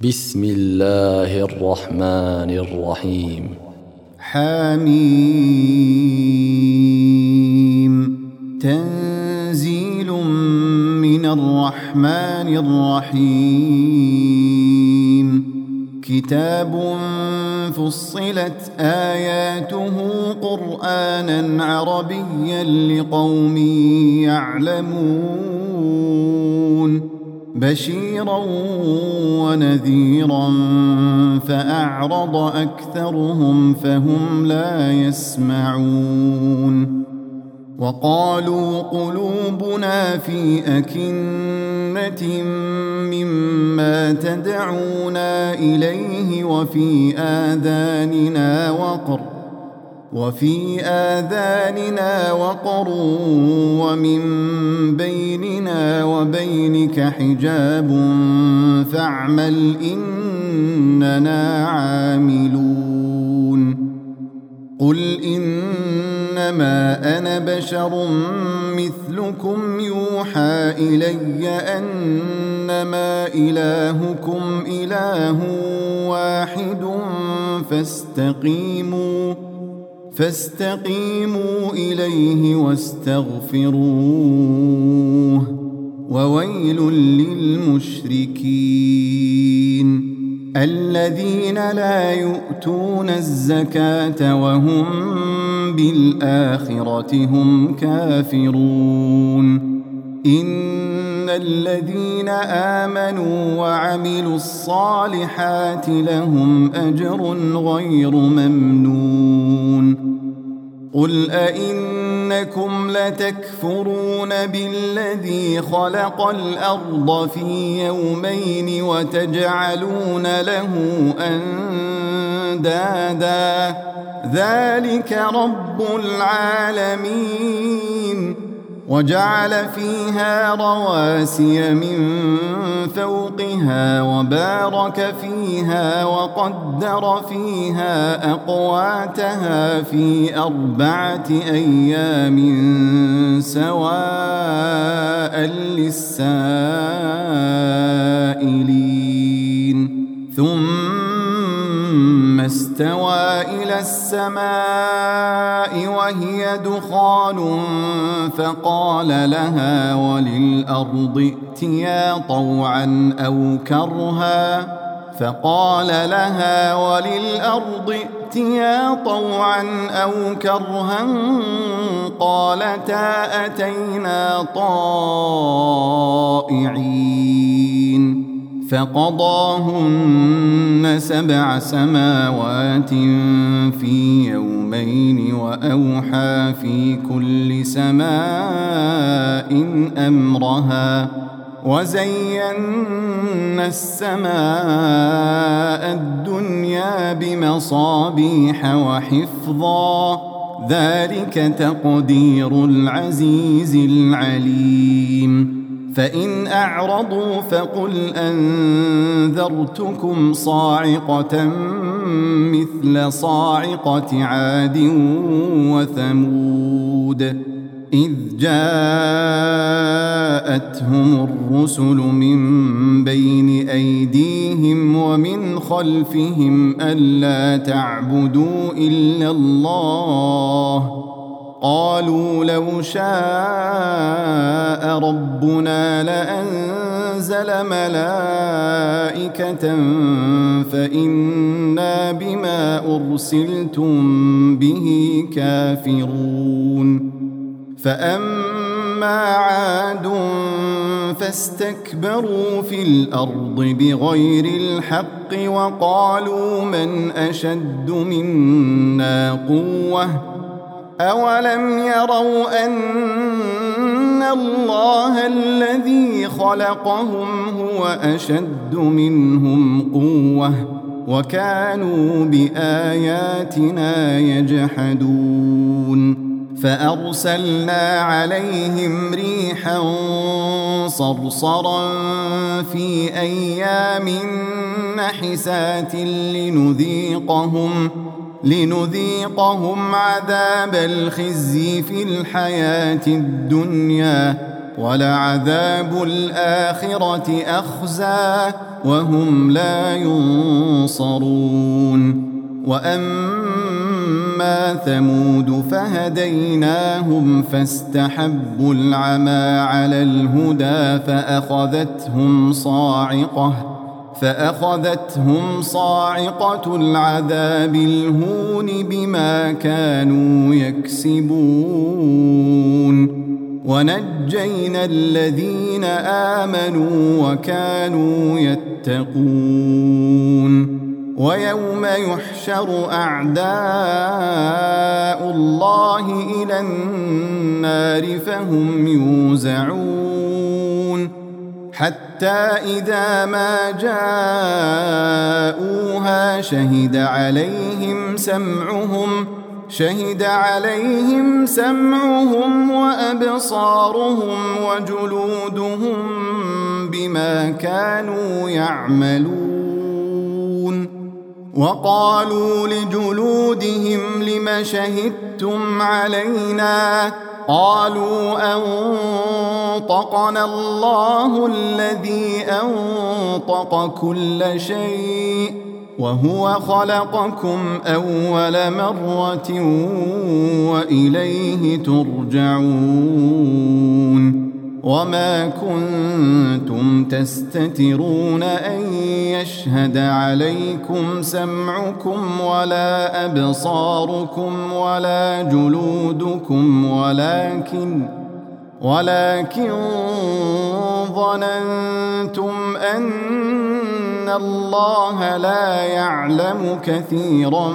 بسم الله الرحمن الرحيم. حميم. تنزيل من الرحمن الرحيم. كتاب فصلت آياته قرآنا عربيا لقوم يعلمون. بشيرا ونذيرا فأعرض أكثرهم فهم لا يسمعون. وقالوا قلوبنا في أكنة مما تدعونا إليه وفي آذاننا وقر ومن بيننا وبينك حجاب فاعمل إننا عاملون. قل إنما أنا بشر مثلكم يوحى إلي أنما إلهكم إله واحد فاستقيموا إليه واستغفروه وويل للمشركين الذين لا يؤتون الزكاة وهم بالآخرة هم كافرون. إن الذين آمنوا وعملوا الصالحات لهم أجر غير ممنون. قل أئنكم لتكفرون بالذي خلق الأرض في يومين وتجعلون له أندادا ذلك رب العالمين. وجعل فيها رواسي من فوقها وبارك فيها وقدر فيها أقواتها في 4 أيام سواء للسائلين. ثم استوى إلى السماء وهي دخان فقال لها وللأرض ائتيا طوعا أو كرها قالتا أتينا طائعين. فقضاهن 7 سماوات في يومين وأوحى في كل سماء أمرها وزينا السماء الدنيا بمصابيح وحفظا ذلك تقدير العزيز العليم. فإن أعرضوا فقل أنذرتكم صاعقة مثل صاعقة عاد وثمود إذ جاءتهم الرسل من بين أيديهم ومن خلفهم ألا تعبدوا إلا الله قالوا لو شاء ربنا لأنزل ملائكة فإنا بما أرسلتم به كافرون. فأما عاد فاستكبروا في الأرض بغير الحق وقالوا من أشد منا قوة أولم يروا أن الله الذي خلقهم هو أشد منهم قوة وكانوا بآياتنا يجحدون. فأرسلنا عليهم ريحا صرصرا في أيام نحسات لنذيقهم عذاب الخزي في الحياة الدنيا ولعذاب الآخرة أخزى وهم لا ينصرون وأما ثمود فهديناهم فاستحبوا العمى على الهدى فأخذتهم صاعقة العذاب الهون بما كانوا يكسبون ونجينا الذين آمنوا وكانوا يتقون ويوم يحشر أعداء الله إلى النار فهم يوزعون حتى إذا ما جاءوها شهد عليهم سمعهم وأبصارهم وجلودهم بما كانوا يعملون وقالوا لجلودهم لم شهدتم علينا قالوا أنطقنا الله الذي أنطق كل شيء وهو خلقكم أول مرة وإليه ترجعون وما كنتم تستترون أن يشهد عليكم سمعكم ولا أبصاركم ولا جلودكم ولكن ظننتم أن الله لا يعلم كثيرا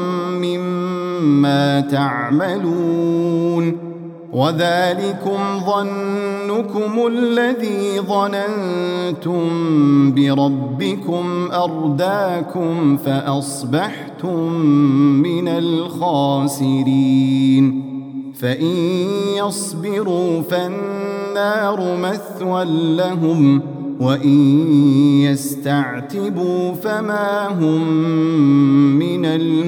مما تعملون وذلكم ظنكم الذي ظننتم بربكم أرداكم فأصبحتم من الخاسرين فإن يصبروا فالنار مثوى لهم وإن يستعتبوا فما هم من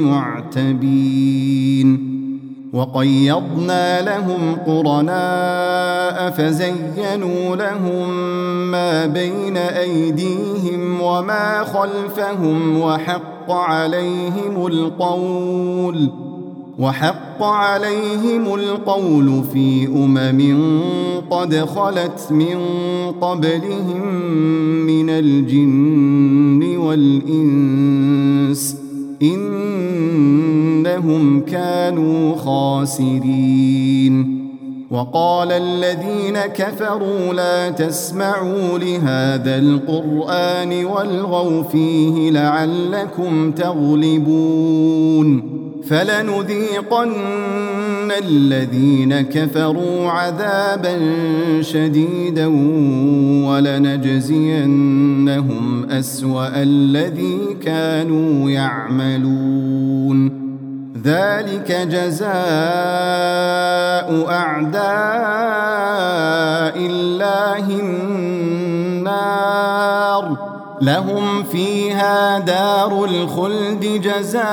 المعتبين وقيضنا لهم قرناء فزينوا لهم ما بين أيديهم وما خلفهم وحق عليهم القول في قد خلت من قبلهم من الجن والإنس إنهم كانوا خاسرين وقال الذين كفروا لا تسمعوا لهذا القرآن والغوا فيه لعلكم تغلبون فلنذيقن الذين كفروا عذابا شديدا ولنجزينهم أسوأ الذي كانوا يعملون ذلك جزاء أعداء الله النار لهم فيها دار الخلد جزاء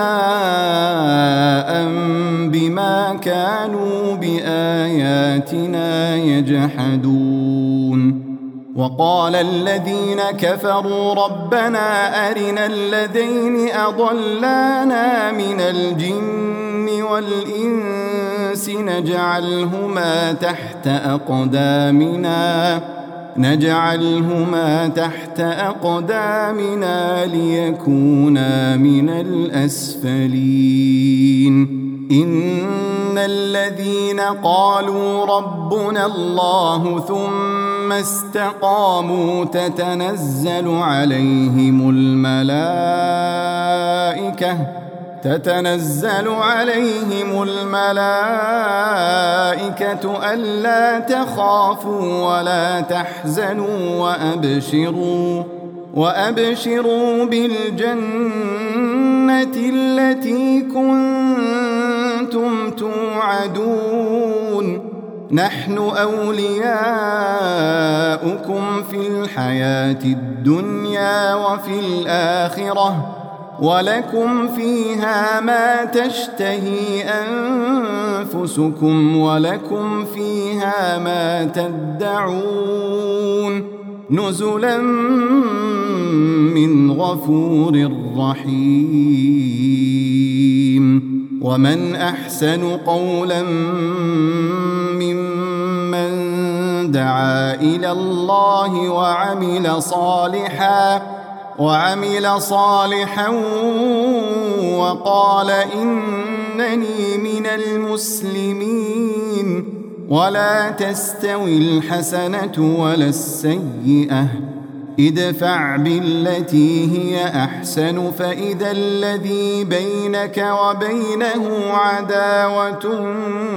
بما كانوا بآياتنا يجحدون وقال الذين كفروا ربنا أرنا الذين أضلانا من الجن والإنس نجعلهما تحت أقدامنا ليكونا من الأسفلين إن الذين قالوا ربنا الله ثم استقاموا تتنزل عليهم الملائكة ألا تخافوا ولا تحزنوا وأبشروا بالجنة التي كنتم توعدون نحن أولياؤكم في الحياة الدنيا وفي الآخرة ولكم فيها ما تشتهي أنفسكم ولكم فيها ما تدعون نزلا من غفور رحيم ومن أحسن قولا ممن دعا إلى الله وعمل صالحا وقال إنني من المسلمين ولا تستوي الحسنة ولا السيئة ادفع بالتي هي أحسن فإذا الذي بينك وبينه عداوة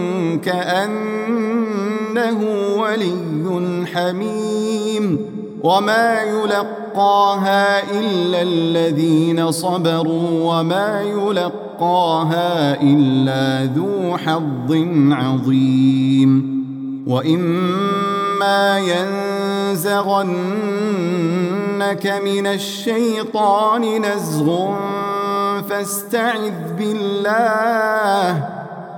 كأنه ولي حميم وما يلقاها إلا الذين صبروا وما يلقاها إلا ذو حظ عظيم وإما ينزغنك من الشيطان نزغ فاستعذ بالله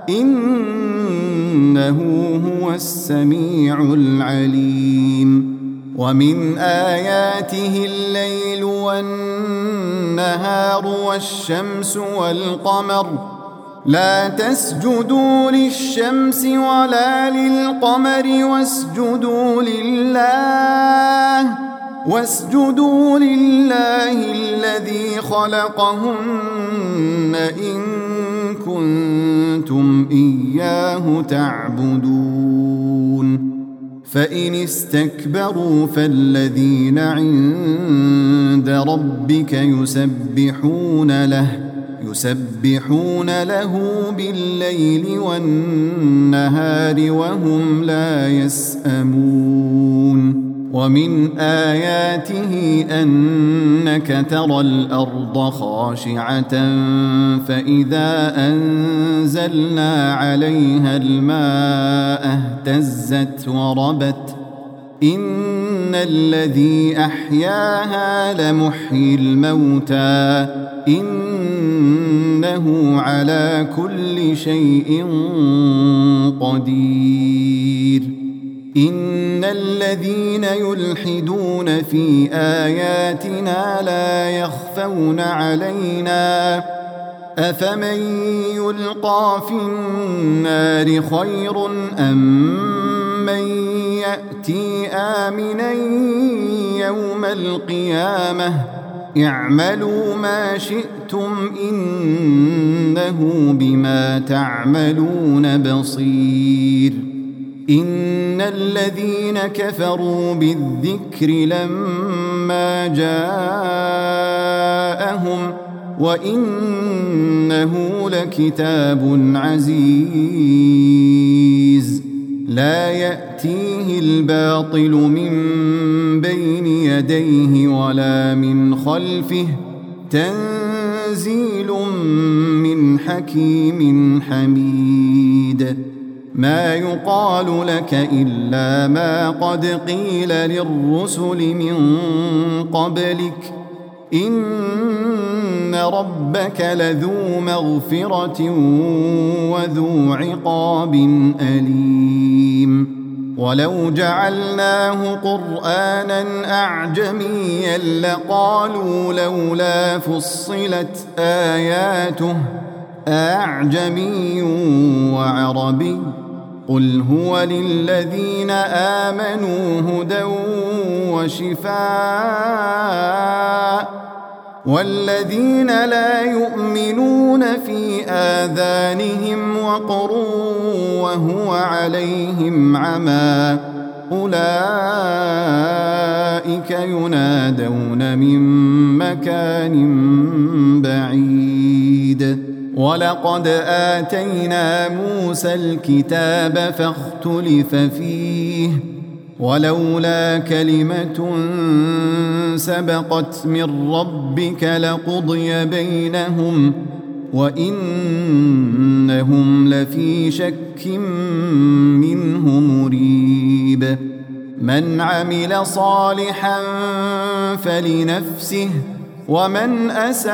إنه هو السميع العليم ومن آياته الليل والنهار والشمس والقمر لا تسجدوا للشمس ولا للقمر واسجدوا لله الذي خلقهن إن كنتم إياه تعبدون فإن استكبروا فالذين عند ربك يسبحون له بالليل والنهار وهم لا يسأمون ومن آياته أنك ترى الأرض خاشعة فإذا أنزلنا عليها الماء اهتزت وربت إن الذي أحياها لمحيي الموتى إنه على كل شيء قدير إن الذين يلحدون في آياتنا لا يخفون علينا أفمن يلقى في النار خير أم من يأتي آمنا يوم القيامة اعملوا ما شئتم إنه بما تعملون بصير إن الذين كفروا بالذكر لما جاءهم وإنه لكتاب عزيز لا يأتيه الباطل من بين يديه ولا من خلفه تنزيل من حكيم حميد ما يقال لك إلا ما قد قيل للرسل من قبلك إن ربك لذو مغفرة وذو عقاب أليم ولو جعلناه قرآنا أعجميا لقالوا لولا فصلت آياته أعجمي وعربي قل هو للذين آمنوا هدى وشفاء والذين لا يؤمنون في آذانهم وقر وهو عليهم عمى أولئك ينادون من مكان بعيد ولقد آتينا موسى الكتاب فاختلف فيه ولولا كلمة سبقت من ربك لقضي بينهم وإنهم لفي شك منه مريب من عمل صالحا فلنفسه ومن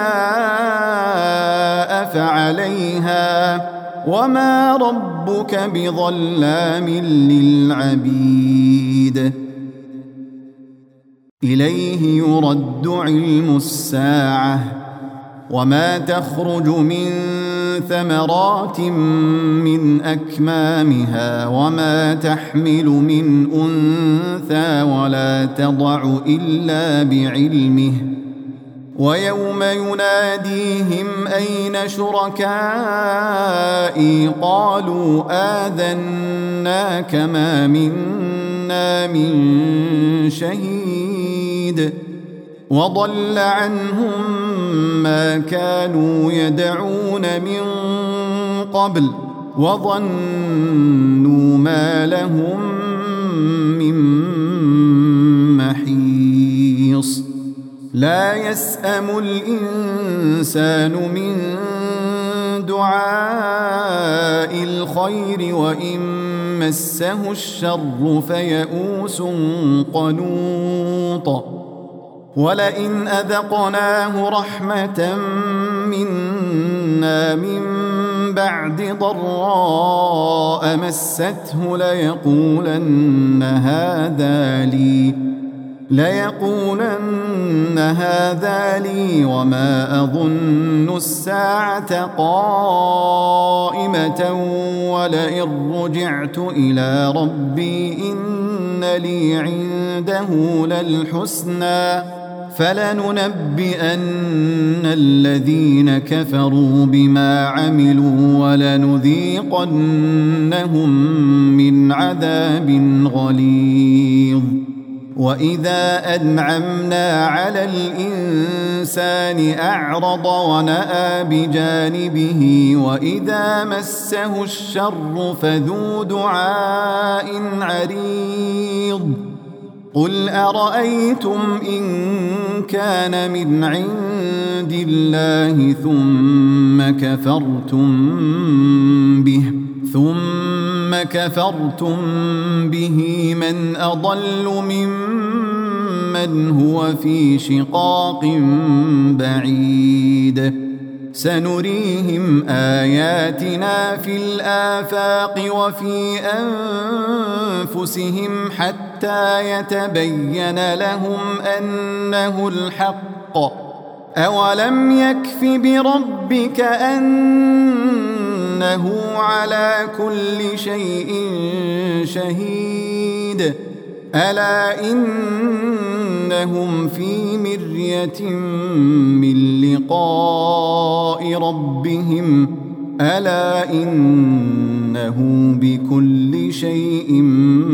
أساء فعليها وما ربك بظلام للعبيد إليه يرد علم الساعة وما تخرج من ثمرات من أكمامها وما تحمل من أنثى ولا تضع إلا بعلمه ويوم يناديهم أين شركائي قالوا آذناك ما منا من شهيد وضل عنهم ما كانوا يدعون من قبل وظنوا ما لهم من محيص لا يسأم الإنسان من دعاء الخير وإن مسه الشر فيئوس قنوط ولئن أذقناه رحمة منا من بعد ضراء مسته ليقولن هذا لي وما أظن الساعة قائمة ولئن رجعت إلى ربي إن لي عنده للحسنى فلننبئن الذين كفروا بما عملوا ولنذيقنهم من عذاب غليظ وإذا أنعمنا على الإنسان أعرض ونأى بجانبه وإذا مسه الشر فذو دعاء عريض قل أرأيتم إن كان من عند الله ثم كفرتم به من أضل ممن هو في شقاق بعيد سنريهم آياتنا في الآفاق وفي أنفسهم حتى يتبين لهم أنه الحق أولم يكف بربك أنه على كل شيء شهيد ألا إنهم في مرية من لقاء ربهم ألا إنه بكل شيء